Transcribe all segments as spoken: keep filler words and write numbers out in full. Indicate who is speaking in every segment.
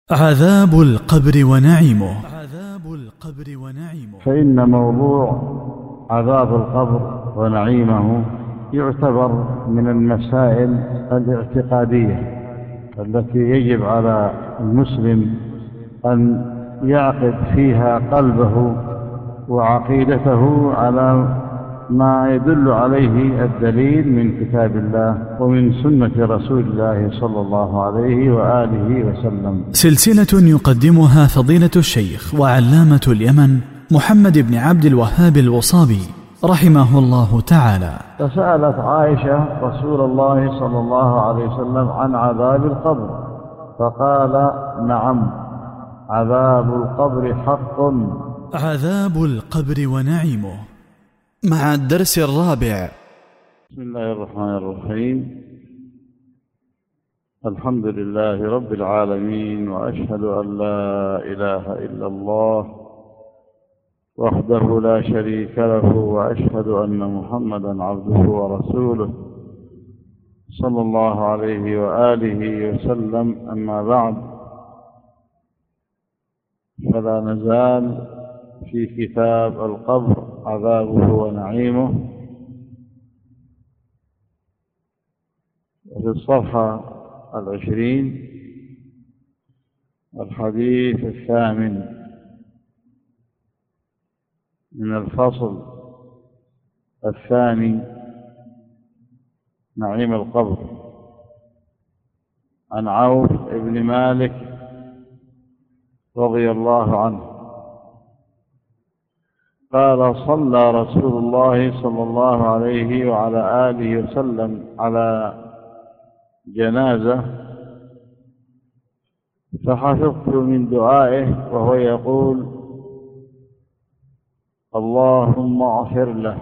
Speaker 1: عذاب القبر ونعيمه. عذاب القبر ونعيمه.
Speaker 2: فإن موضوع عذاب القبر ونعيمه يعتبر من المسائل الاعتقادية التي يجب على المسلم أن يعقد فيها قلبه وعقيدته على ما يدل عليه الدليل من كتاب الله ومن سنة رسول الله صلى الله عليه وآله وسلم.
Speaker 1: سلسلة يقدمها فضيلة الشيخ وعلامة اليمن محمد بن عبد الوهاب الوصابي رحمه الله تعالى.
Speaker 2: فسألت عائشة رسول الله صلى الله عليه وسلم عن عذاب القبر فقال: نعم، عذاب القبر حق.
Speaker 1: عذاب القبر ونعيمه، مع الدرس الرابع.
Speaker 2: بسم الله الرحمن الرحيم. الحمد لله رب العالمين، وأشهد أن لا إله إلا الله وحده لا شريك له، وأشهد أن محمدا عبده ورسوله صلى الله عليه وآله وسلم. أما بعد، فلا نزال في كتاب القبر عذابه ونعيمه، وفي الصفحة العشرين الحديث الثامن من الفصل الثاني، نعيم القبر. عن عوف بن مالك رضي الله عنه قال: صلى رسول الله صلى الله عليه وعلى آله وسلم على جنازة، فحفظت من دعائه وهو يقول: اللهم اغفر له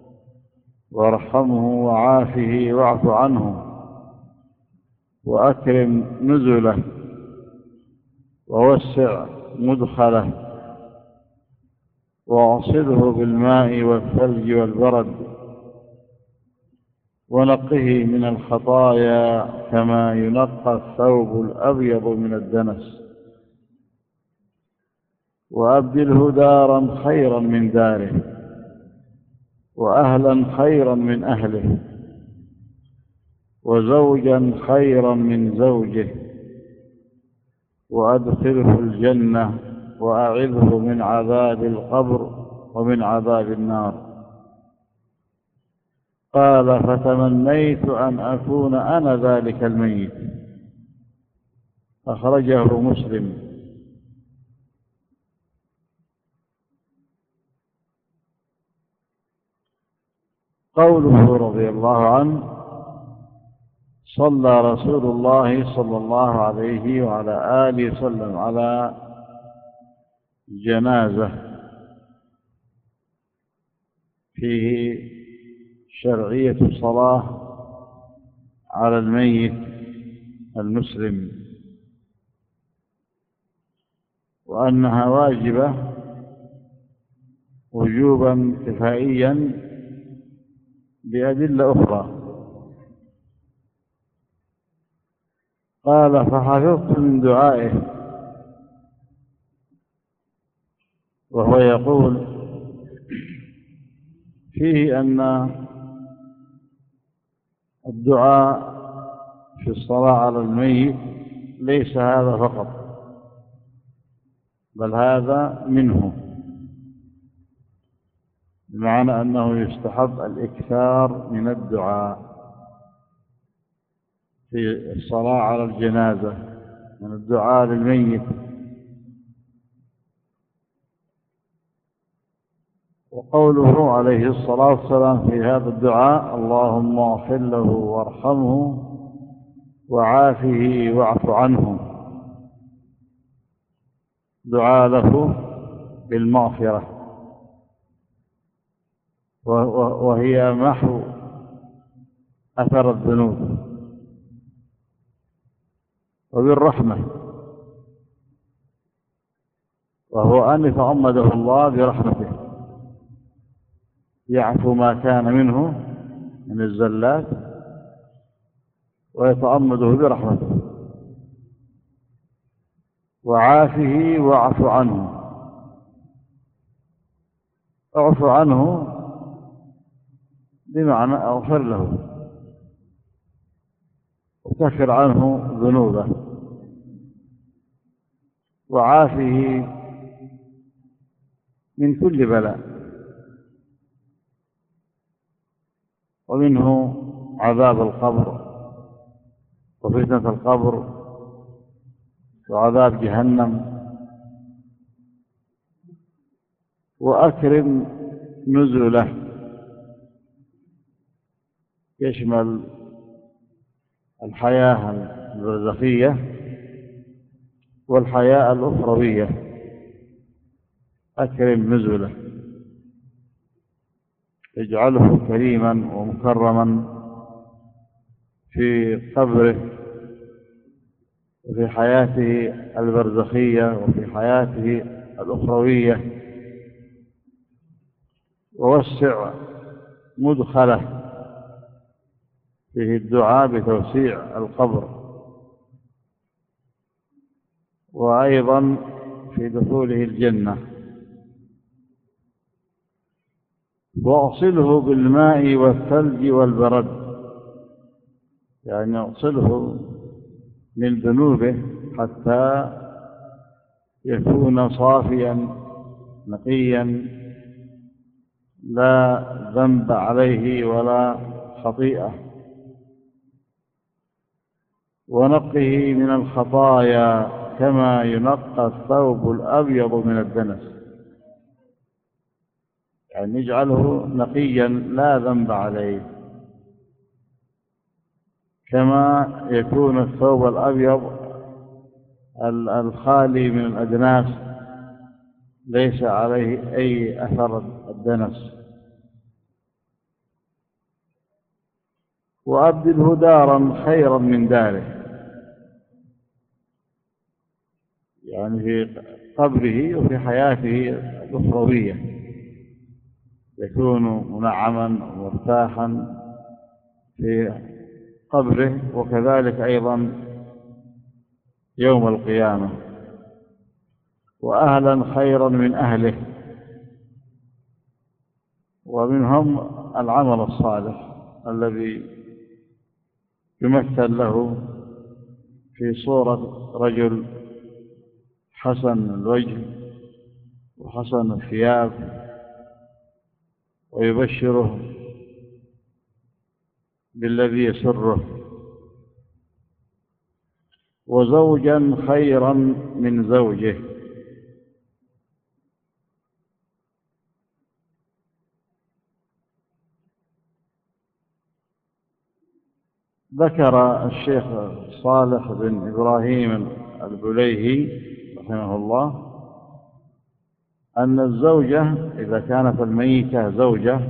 Speaker 2: وارحمه وعافه واعف عنه وأكرم نزله ووسع مدخله واغسله بالماء والثلج والبرد ونقه من الخطايا كما ينقى الثوب الأبيض من الدنس، وأبدله دارا خيرا من داره وأهلا خيرا من أهله وزوجا خيرا من زوجه، وأدخله الجنة وأعذه من عذاب القبر ومن عذاب النار. قال: فتمنيت أن أكون أنا ذلك الميت. أخرجه مسلم. قوله رضي الله عنه: صلى رسول الله صلى الله عليه وعلى آله وسلم على جنازة، فيه شرعية الصلاة على الميت المسلم، وأنها واجبة وجوبا كفائيا بأدلة أخرى. قال: فحفظت من دعائه وهو يقول فيه أن الدعاء في الصلاة على الميت ليس هذا فقط، بل هذا منه، بمعنى أنه يستحب الإكثار من الدعاء في الصلاة على الجنازة، من الدعاء للميت. وقوله عليه الصلاة والسلام في هذا الدعاء: اللهم اغفر له وارحمه وعافه واعف عنه، دعاء له بالمغفرة، وهي محو أثر الذنوب، وبالرحمة، وهو أن يتغمده الله برحمته، يعفو ما كان منه من الزلات ويتغمده برحمته. وعافه واعف عنه. اعف عنه بمعنى اغفر له وكفر عنه ذنوبه، وعافه من كل بلاء، ومنه عذاب القبر وفتنة القبر وعذاب جهنم. وأكرم نزله، يشمل الحياة البرزخية والحياة الأخروية. أكرم نزله، اجعله كريما ومكرما في قبره وفي حياته البرزخية وفي حياته الأخروية، ووسع مدخله فيه الدعاء بتوسيع القبر، وأيضا في دخوله الجنة. وأغسله بالماء والثلج والبرد، يعني أغسله من ذنوبه حتى يكون صافيا نقيا لا ذنب عليه ولا خطيئة. ونقه من الخطايا كما ينقى الثوب الأبيض من الدنس، يعني يجعله نقيا لا ذنب عليه، كما يكون الثوب الأبيض الخالي من الأدناس ليس عليه أي أثر الدنس. وأبدله دارا خيرا من داره، يعني في قبره وفي حياته الأخروية يكون منعما ومرتاحا في قبره، وكذلك أيضا يوم القيامة. وأهلا خيرا من أهله، ومنهم العمل الصالح الذي يمثل له في صورة رجل حسن الوجه وحسن الثياب، ويبشره بالذي يسره. وزوجا خيرا من زوجه، ذكر الشيخ صالح بن إبراهيم البليهي رحمه الله أن الزوجة إذا كانت الميتة زوجة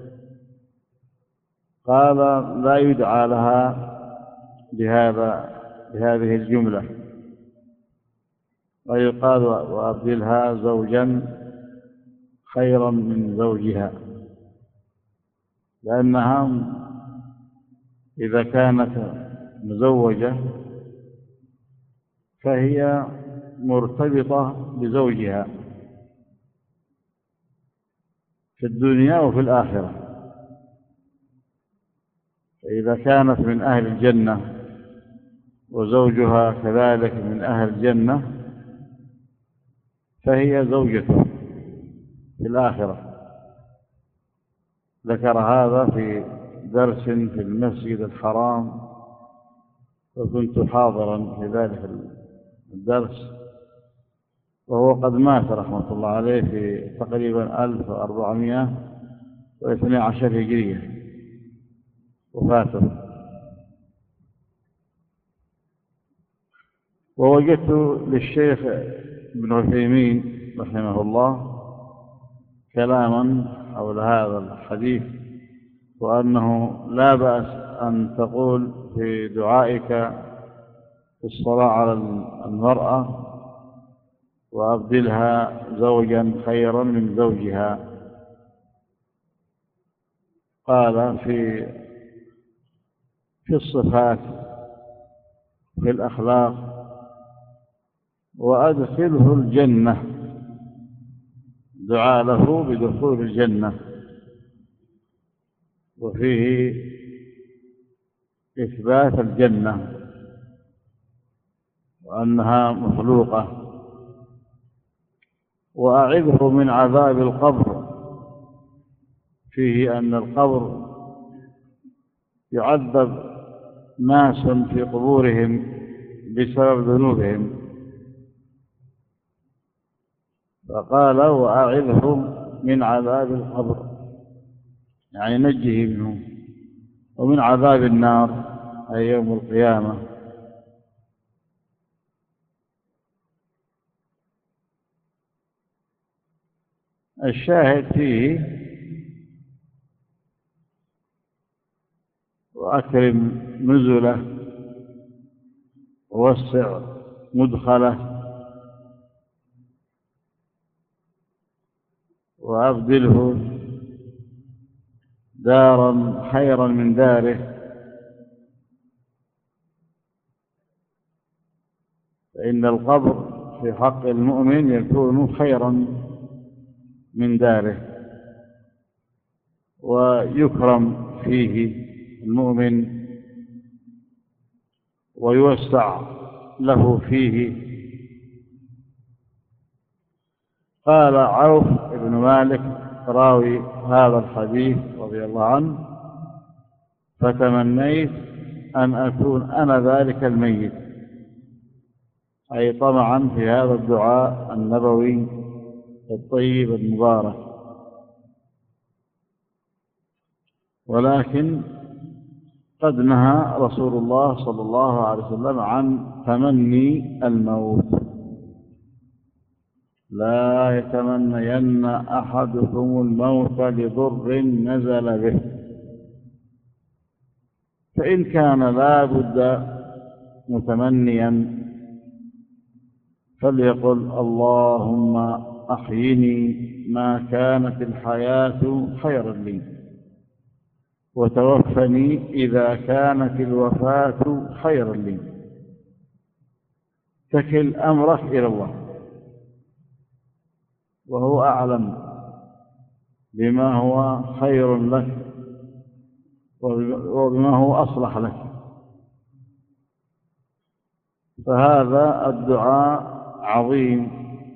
Speaker 2: قال لا يدعى لها بهذا بهذه الجملة، ويقال وأبدلها زوجا خيرا من زوجها، لأنها إذا كانت مزوجة فهي مرتبطة بزوجها في الدنيا وفي الآخرة. فإذا كانت من أهل الجنة وزوجها كذلك من أهل الجنة فهي زوجته في الآخرة. ذكر هذا في درس في المسجد الحرام، وكنت حاضرا في ذلك الدرس، وهو قد مات رحمة الله عليه في تقريبا ألف وأربعمائة واثني عشر هجرية وفاته. ووجدت للشيخ ابن عثيمين رحمه الله كلاما حول هذا الحديث، وأنه لا بأس أن تقول في دعائك في الصلاة على المرأة وأبدلها زوجا خيرا من زوجها. قال في في الصفات في الأخلاق وأدخله الجنة، دعا له بدخول الجنة، وفيه إثبات الجنة وأنها مخلوقة. وأعذه من عذاب القبر، فيه أن القبر يعذب ناس في قبورهم بسبب ذنوبهم، فقال وأعذه من عذاب القبر، يعني نجه منه، ومن عذاب النار أي يوم القيامة. الشاهد فيه وأكرم نزله ووسع مدخله وأبدله دارا خيرا من داره، فإن القبر في حق المؤمن يكون خيرا من داره، ويكرم فيه المؤمن ويوسع له فيه. قال عوف بن مالك راوي هذا الحديث رضي الله عنه: فتمنيت أن أكون أنا ذلك الميت، أي طمعا في هذا الدعاء النبوي الطيب المبارك. ولكن قد نهى رسول الله صلى الله عليه وسلم عن تمني الموت: لا يتمنين أحدكم الموت لضر نزل به، فإن كان لا بد متمنيا فليقل اللهم أحيني ما كانت الحياة خيرا لي، وتوفني إذا كانت الوفاة خيرا لي. تكل أمرك إلى الله، وهو أعلم بما هو خير لك وبما هو أصلح لك. فهذا الدعاء عظيم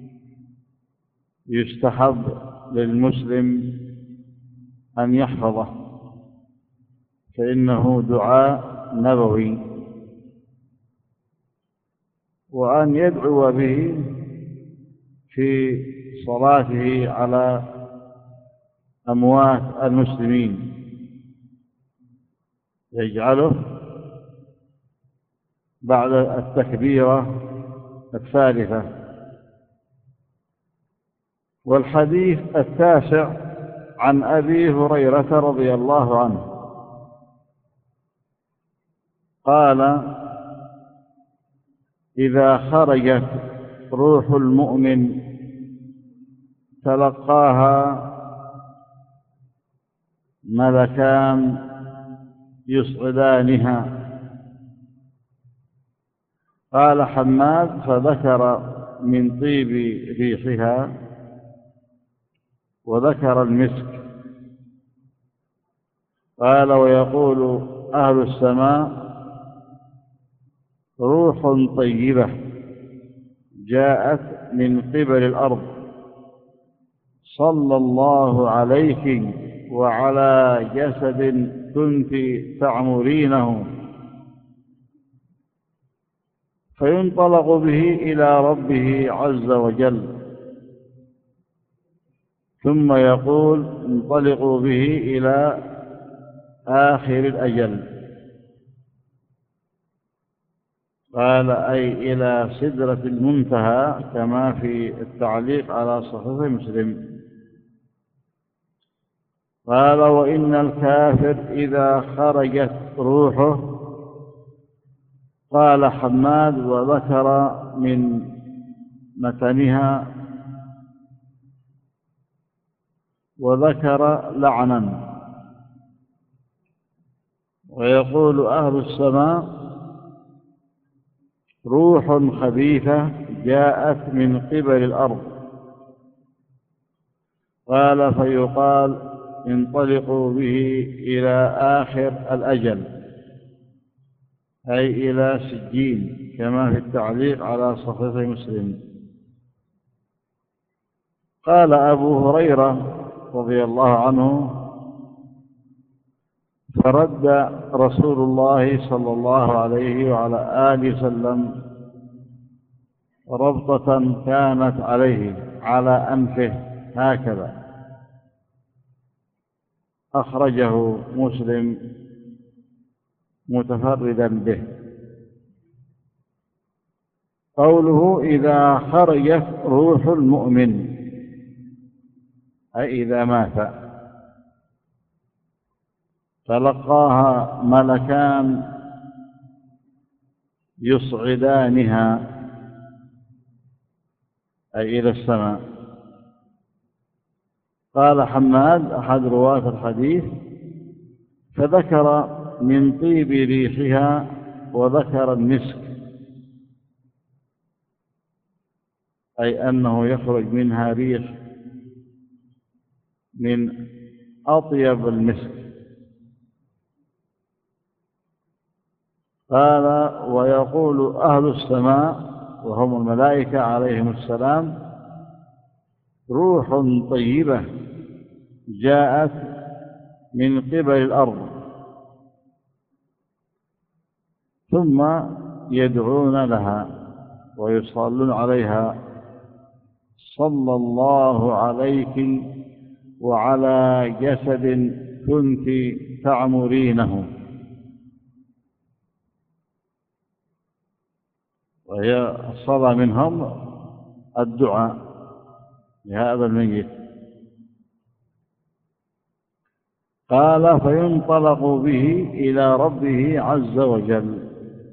Speaker 2: يستحب للمسلم أن يحفظه، فإنه دعاء نبوي، وأن يدعو به في صلاته على أموات المسلمين، يجعله بعد التكبيرة الثالثة. والحديث التاسع عن أبي هريرة رضي الله عنه قال: إذا خرجت روح المؤمن تلقاها ملكان يصعدانها. قال حماد: فذكر من طيب ريحها وذكر المسك. قال: ويقول أهل السماء: روح طيبة جاءت من قبل الأرض، صلى الله عليك وعلى جسد كنت تعمرينه. فينطلق به إلى ربه عز وجل، ثم يقول: انطلقوا به إلى آخر الأجل. قال: أي إلى سدرة المنتهى، كما في التعليق على صحيح مسلم. قال: وإن الكافر إذا خرجت روحه. قال حماد: وذكر من متنها وذكر لعنا. ويقول أهل السماء: روح خبيثة جاءت من قبل الأرض. قال فيقال انطلقوا به إلى آخر الأجل، أي إلى سجين، كما في التعليق على صحيح مسلم. قال أبو هريرة رضي الله عنه: فرد رسول الله صلى الله عليه وعلى آله وسلم ربطة كانت عليه على أنفه هكذا. أخرجه مسلم متفردا به. قوله إذا خرجت روح المؤمن، أي إذا مات، تلقاها ملكان يصعدانها، أي إلى السماء. قال حماد أحد رواة الحديث: فذكر من طيب ريحها وذكر المسك، أي أنه يخرج منها ريح من أطيب المسك. قال ويقول أهل السماء وهم الملائكة عليهم السلام: روح طيبة جاءت من قبل الأرض. ثم يدعون لها ويصلون عليها: صلى الله عليك وعلى جسد كنت تعمرينه. وهي الصلاة منهم الدعاء لهذا الميت. قال فينطلق به إلى ربه عز وجل،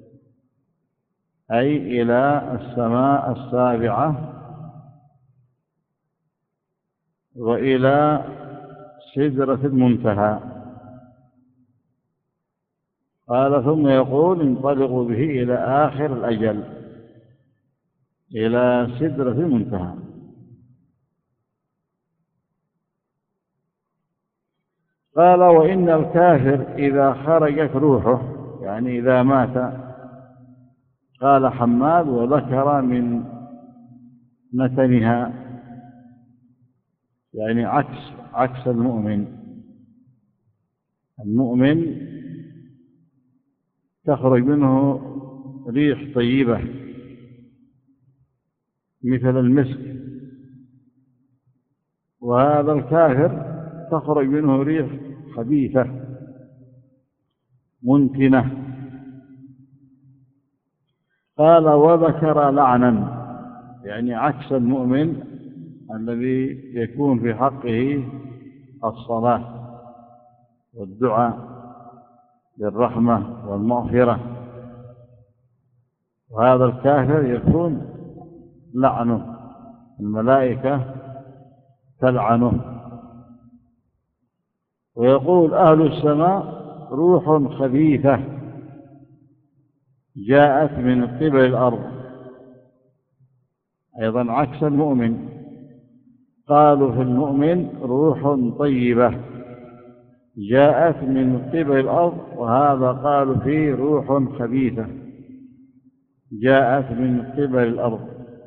Speaker 2: أي إلى السماء السابعة وإلى سدرة المنتهى. قال ثم يقول انطلقوا به إلى آخر الأجل، إلى سدرة المنتهى. قال وإن الكافر إذا خرجت روحه، يعني إذا مات. قال حماد وذكر من نتنها، يعني عكس عكس المؤمن. المؤمن تخرج منه ريح طيبة مثل المسك، وهذا الكافر تخرج منه ريح خبيثة منتنة. قال وذكر لعنا، يعني عكس المؤمن الذي يكون في حقه الصلاة والدعاء بالرحمة والمغفرة، وهذا الكافر يكون لعنه، الملائكة تلعنه. ويقول أهل السماء روح خبيثة جاءت من قبل الأرض، أيضا عكس المؤمن. قالوا في المؤمن روح طيبة جاءت من قبل الأرض، وهذا قالوا فيه روح خبيثة جاءت من قبل الأرض.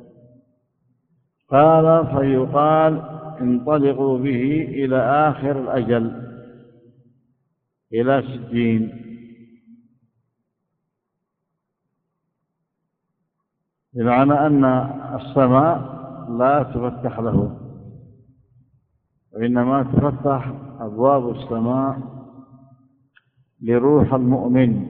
Speaker 2: قال فيقال انطلقوا به إلى آخر الأجل، إلى سجين. بمعنى أن السماء لا تفتح له، وإنما تفتح أبواب السماء لروح المؤمن.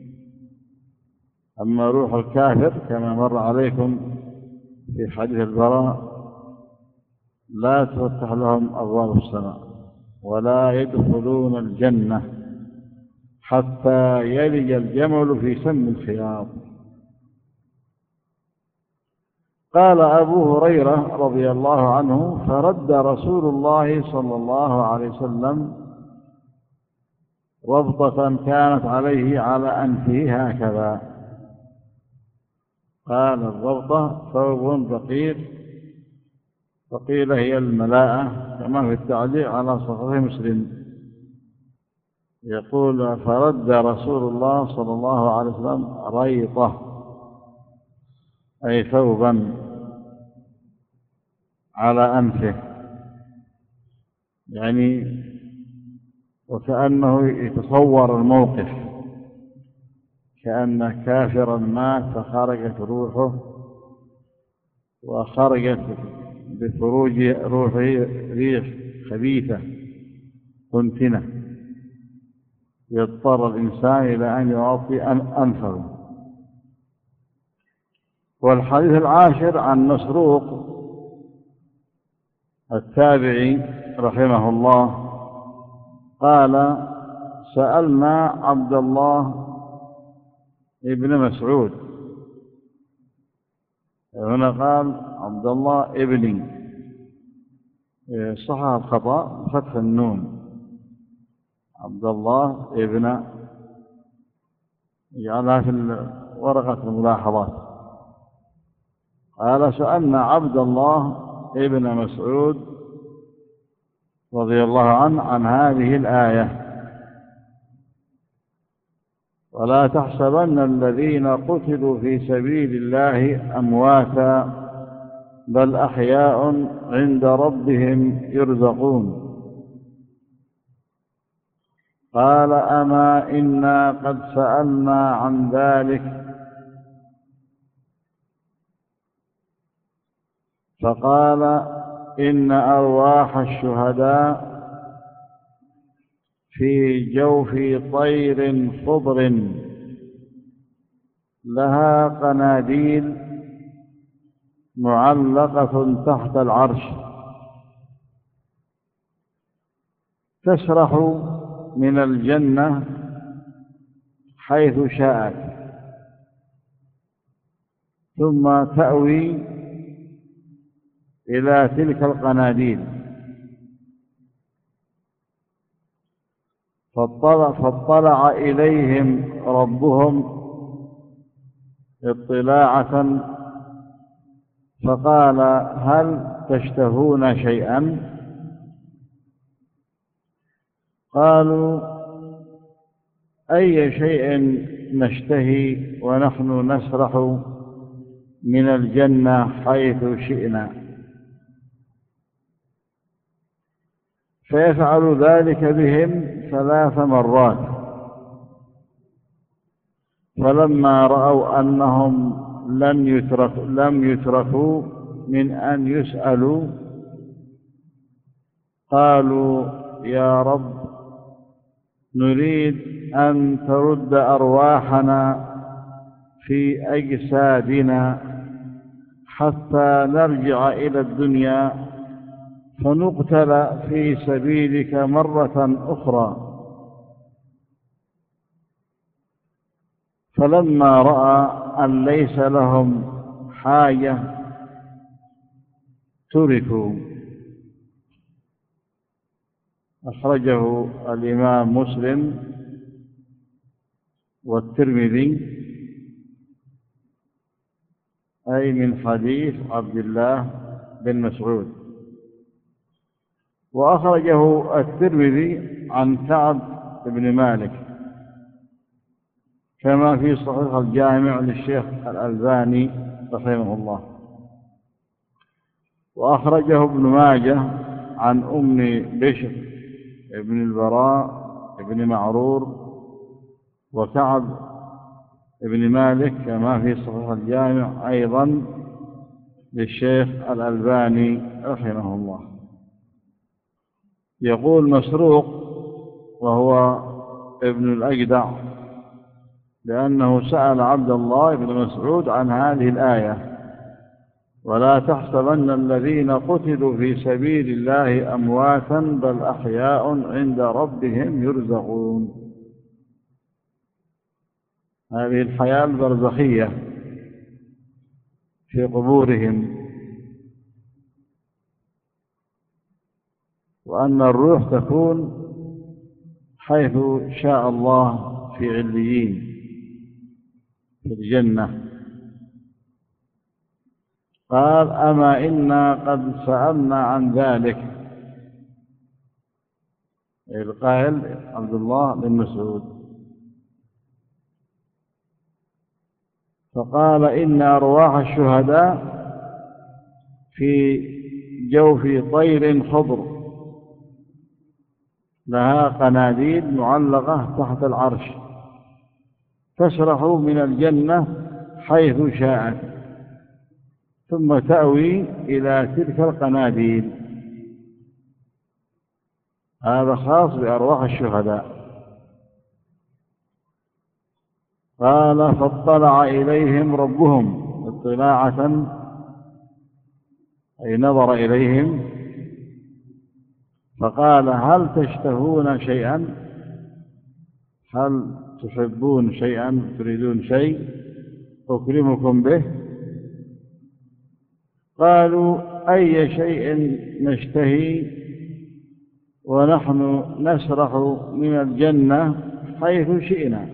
Speaker 2: أما روح الكافر كما مر عليكم في حديث البراء لا تفتح لهم أبواب السماء ولا يدخلون الجنة حتى يلج الجمل في سم الخياط. قال أبو هريرة رضي الله عنه: فرد رسول الله صلى الله عليه وسلم ربطة كانت عليه على أنفه هكذا. قال الربطة ثوب رقيق، وقيل هي الملاءة كما في التعليق على صحيح مسلم. يقول فرد رسول الله صلى الله عليه وسلم ريطة أي ثوبا على أنفه، يعني وكأنه يتصور الموقف، كأن كافرا مات فخرجت روحه وخرجت بخروج روحه ريح خبيثة منتنة يضطر الإنسان إلى أن يغطي أنفه. والحديث العاشر عن مسروق التابعي رحمه الله قال سألنا عبد الله ابن مسعود، هنا قال عبد الله ابني، صحح الخطأ بفتح النون، عبد الله ابن، يجعلها في ورقة الملاحظات. قال سألنا عبد الله ابن مسعود رضي الله عنه عن هذه الآية: ولا تحسبن الذين قتلوا في سبيل الله أمواتا بل أحياء عند ربهم يرزقون. قال أما إنا قد سألنا عن ذلك، فقال إن أرواح الشهداء في جوف طير خضر لها قناديل معلقة تحت العرش تسرح من الجنة حيث شاءت، ثم تأوي إلى تلك القناديل، فاطلع, فاطلع إليهم ربهم اطلاعة فقال هل تشتهون شيئا؟ قالوا أي شيء نشتهي ونحن نسرح من الجنة حيث شئنا؟ فيفعل ذلك بهم ثلاث مرات، فلما رأوا أنهم لن يترك لم يتركوا من أن يسألوا قالوا يا رب نريد أن ترد أرواحنا في أجسادنا حتى نرجع إلى الدنيا فنقتل في سبيلك مرة أخرى. فلما رأى أن ليس لهم حاجة تركوا. أخرجه الإمام مسلم والترمذي، أي من حديث عبد الله بن مسعود. وأخرجه الترمذي عن كعب بن مالك كما في صحيح الجامع للشيخ الألباني رحمه الله. وأخرجه ابن ماجه عن أم بشر ابن البراء ابن معرور وكعب ابن مالك كما في صحيح الجامع أيضا للشيخ الألباني رحمه الله. يقول مسروق وهو ابن الأجدع لأنه سأل عبد الله بن مسعود عن هذه الآية: ولا تحسبن الذين قتلوا في سبيل الله أمواتا بل أحياء عند ربهم يرزقون. هذه الحياة البرزخية في قبورهم، وأن الروح تكون حيث شاء الله في عليين في الجنة. قال: أما إنا قد سألنا عن ذلك. القائل عبد الله بن مسعود. فقال: إن أرواح الشهداء في جوف طير خضر لها قناديل معلقة تحت العرش تسرح من الجنة حيث شاءت ثم تأوي إلى تلك القناديل. هذا خاص بأرواح الشهداء. قال: فاطلع إليهم ربهم اطلاعة، أي نظر إليهم، فقال: هل تشتهون شيئا؟ هل تحبون شيئا؟ تريدون شيء أكرمكم به؟ قالوا: أي شيء نشتهي ونحن نسرح من الجنة حيث شئنا.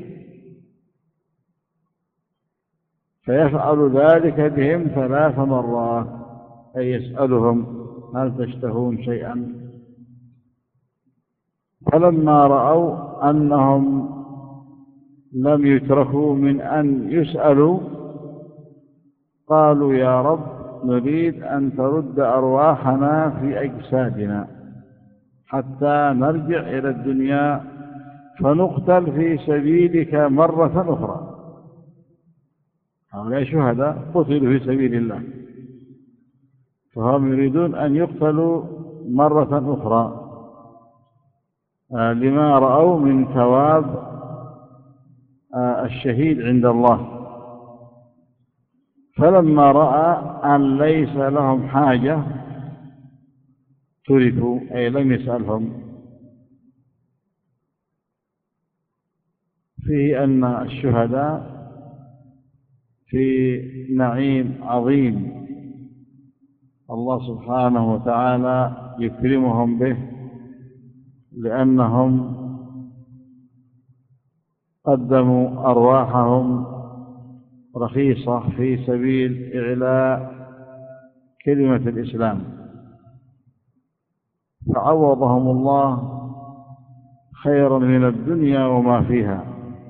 Speaker 2: فيفعل ذلك بهم ثلاث مرات، أي يسألهم: هل تشتهون شيئا؟ فلما رأوا أنهم لم يتركوا من أن يسألوا قالوا: يا رب، نريد أن ترد أرواحنا في أجسادنا حتى نرجع إلى الدنيا فنقتل في سبيلك مرة أخرى. هؤلاء شهداء قتلوا في سبيل الله، فهم يريدون أن يقتلوا مرة أخرى لما رأوا من ثواب الشهيد عند الله. فلما رأى أن ليس لهم حاجة تركوا، أي لم يسألهم. فيه أن الشهداء في نعيم عظيم الله سبحانه وتعالى يكرمهم به، لأنهم قدموا أرواحهم رخيصة في سبيل إعلاء كلمة الإسلام، فعوضهم الله خيرا من الدنيا وما فيها.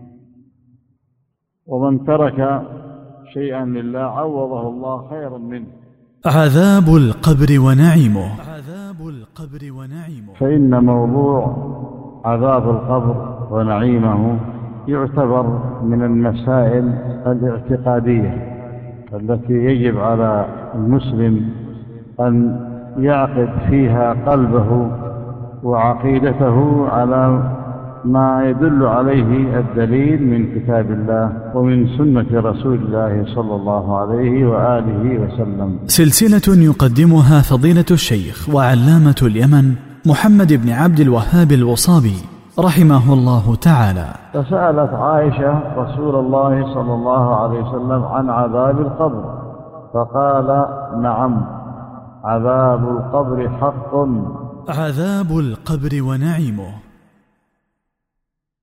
Speaker 2: ومن ترك شيئا لله عوضه الله خيرا منه.
Speaker 1: عذاب القبر ونعيمه. عذاب القبر ونعيمه.
Speaker 2: فإن موضوع عذاب القبر ونعيمه يعتبر من المسائل الاعتقادية التي يجب على المسلم أن يعقد فيها قلبه وعقيدته على ما يدل عليه الدليل من كتاب الله ومن سنة رسول الله صلى الله عليه وآله وسلم.
Speaker 1: سلسلة يقدمها فضيلة الشيخ وعلامة اليمن محمد بن عبد الوهاب الوصابي رحمه الله تعالى.
Speaker 2: فسألت عائشة رسول الله صلى الله عليه وسلم عن عذاب القبر، فقال: نعم، عذاب القبر حق.
Speaker 1: عذاب القبر ونعيمه.